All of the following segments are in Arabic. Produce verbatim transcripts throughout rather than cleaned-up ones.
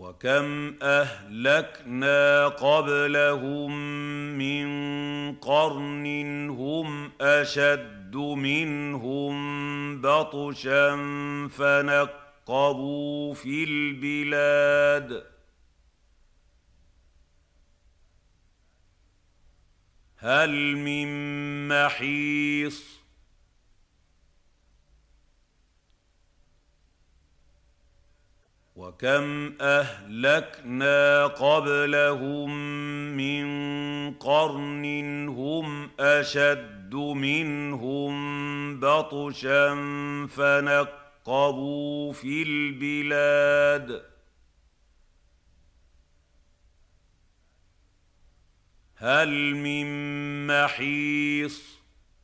وكم أهلكنا قبلهم من قرن هم أشد منهم بطشا فنقبوا في البلاد هل من محيص وكم أهلكنا قبلهم من قرن هم أشد منهم بطشا فنقبوا في البلاد هل من محيص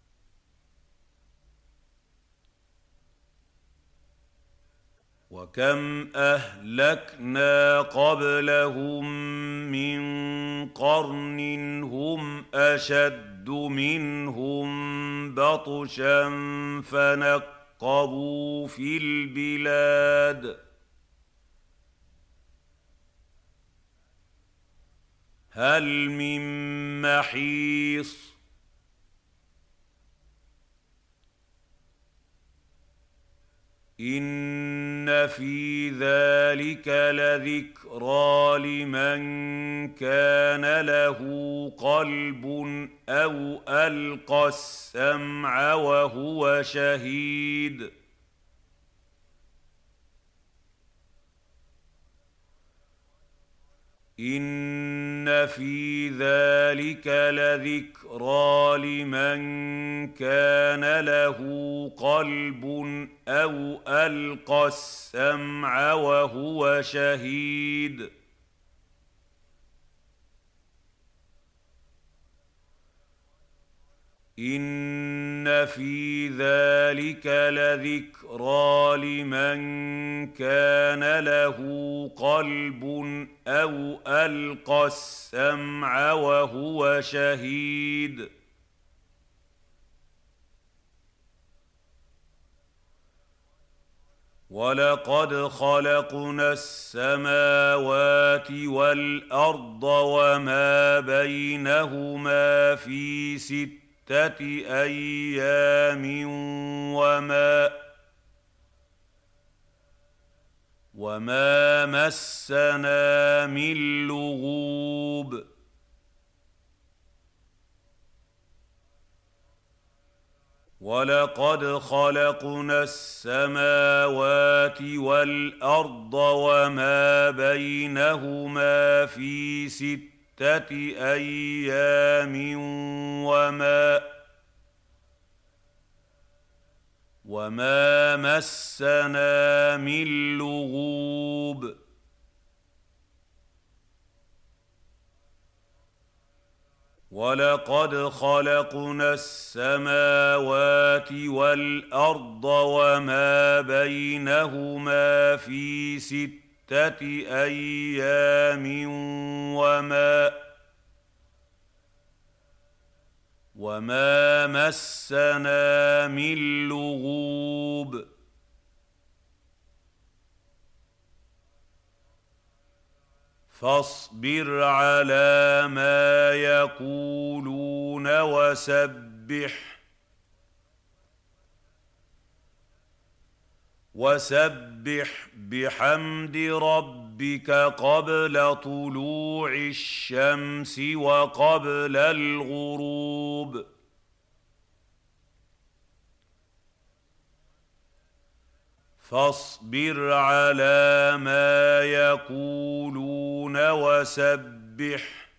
وكم أهلكنا قبلهم من قرن هم أشد منهم بطشا فنقبوا في البلاد هل من محيص إن في ذلك لذكرى لمن كان له قلب أو ألقى السمع وهو شهيد إن في ذلك لذكرى لمن كان له قلب أو ألقى السمع وهو شهيد إن في ذلك لذكرى لمن كان له قلب أو ألقى السمع وهو شهيد ولقد خلقنا السماوات والأرض وما بينهما في ستة أيام وما وما مسنا من لغوب ولقد خلقنا السماوات والأرض وما بينهما في ستة أيام وما وما مسنا من لغوب ولقد خلقنا السماوات والأرض وما بينهما في ستة أيام وما وما مسنا من لغوب فاصبر على ما يقولون وسبح وسبح بحمد ربك قبل طلوع الشمس وقبل الغروب فاصبر على ما يقولون وسبح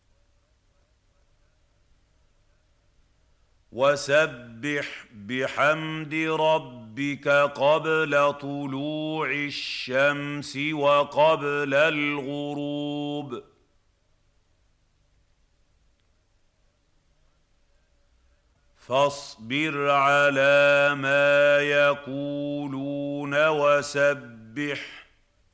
وسبح بحمد ربك قبل طلوع الشمس وقبل الغروب فاصبر على ما يقولون وسبح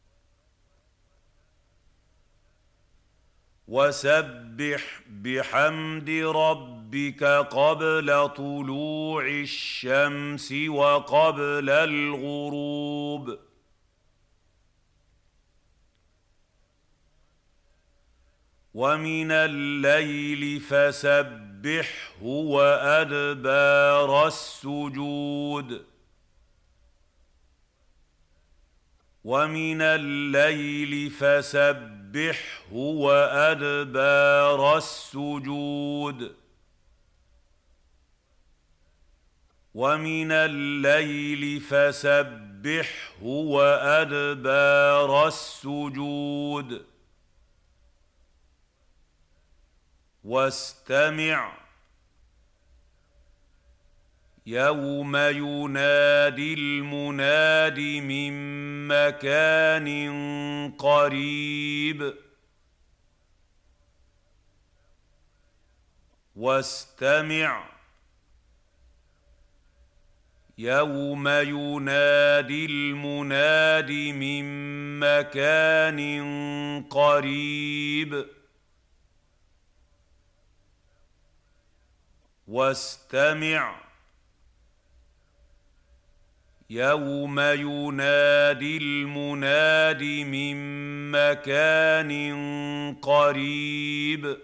وسبح بحمد ربك قبل طلوع الشمس وقبل الغروب ومن الليل فسبحه وأدبار السجود ومن الليل فسبحه وأدبار السجود ومن الليل فسبحه وأدبار السجود واستمع يوم ينادي المناد من مكان قريب واستمع يوم ينادي المناد من مكان قريب واستمع يوم ينادي المناد من مكان قريب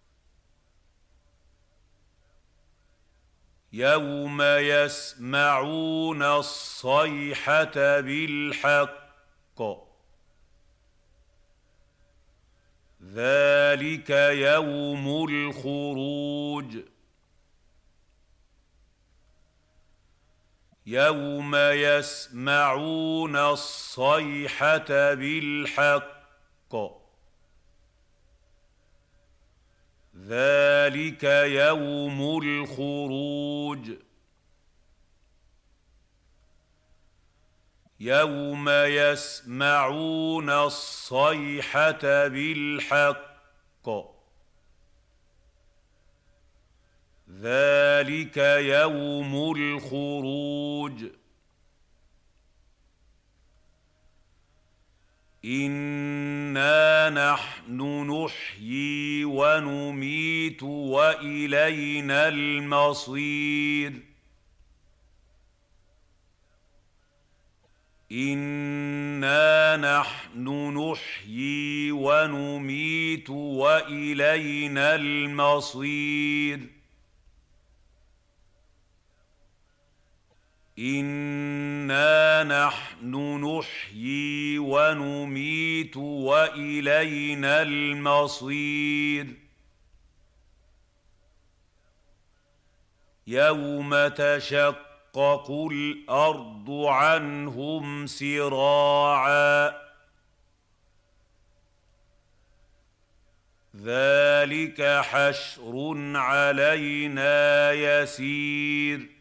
يوم يسمعون الصيحة بالحق ذلك يوم الخروج يوم يسمعون الصيحة بالحق ذلك يوم الخروج يوم يسمعون الصيحة بالحق ذلك يوم الخروج إنا نحن نحيي ونميت وإلينا المصير إنا نحن نحيي ونميت وإلينا المصير إنا نحن نحيي ونميت وإلينا المصير يوم تشقق الأرض عنهم سراعا ذلك حشر علينا يسير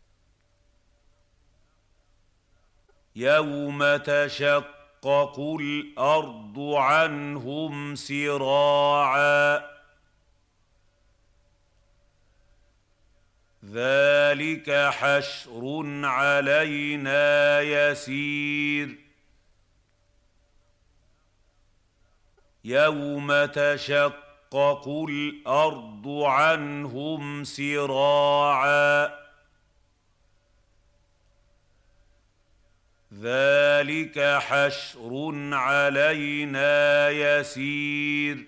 يوم تشقق الأرض عنهم سراعا ذلك حشر علينا يسير يوم تشقق الأرض عنهم سراعا ذلك حشر علينا يسير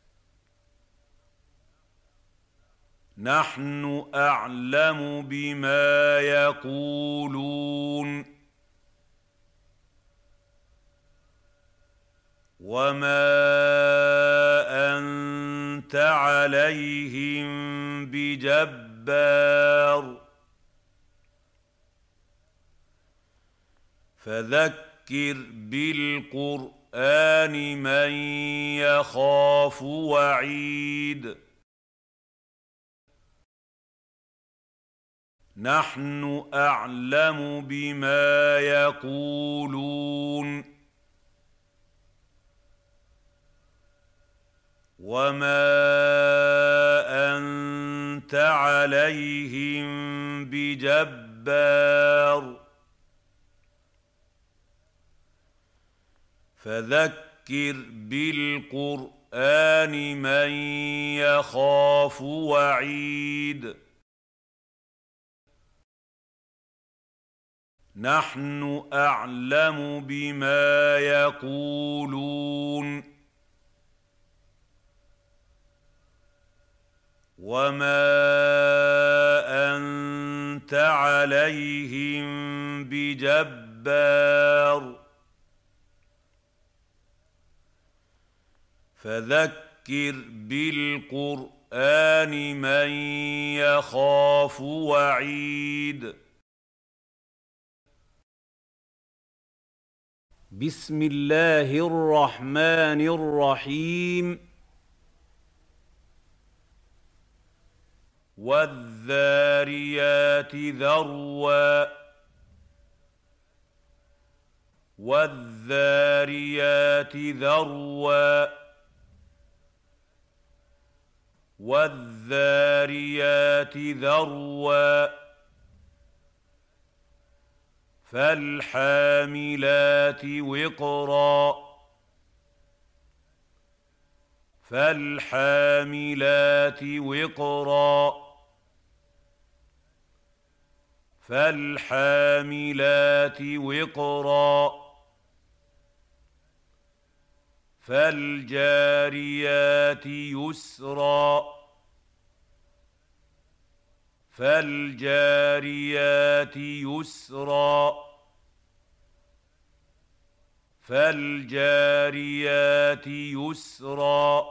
نحن أعلم بما يقولون وما أنت عليهم بجبار فذكر بالقرآن من يخاف وعيد نحن أعلم بما يقولون وما أنت عليهم بجبار فذكر بالقرآن من يخاف وعيد نحن أعلم بما يقولون وما أنت عليهم بجبار فذكر بالقرآن من يخاف وعيد. بسم الله الرحمن الرحيم. والذاريات ذروا والذاريات ذروا والذاريات ذروا فالحاملات وقرا فالحاملات وقرا فالحاملات وقرا فالجاريات يسرا فالجاريات يسرا فالجاريات يسرا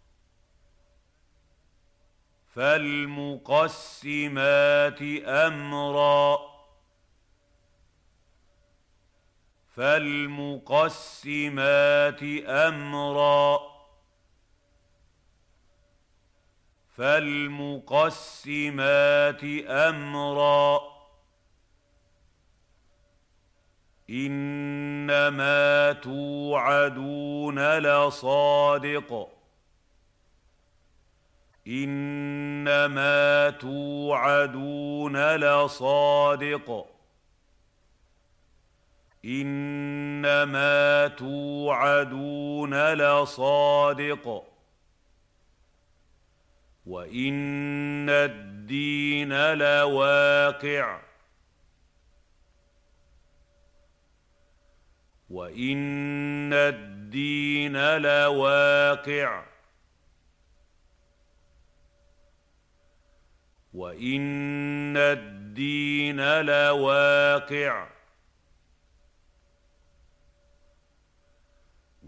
فالمقسمات أمرا فالمقسمات أمرا فالمقسمات أمرا إنما توعدون لصادق إنما توعدون لصادق إنما توعدون لصادق وإن الدين لواقع وإن الدين لواقع وإن الدين لواقع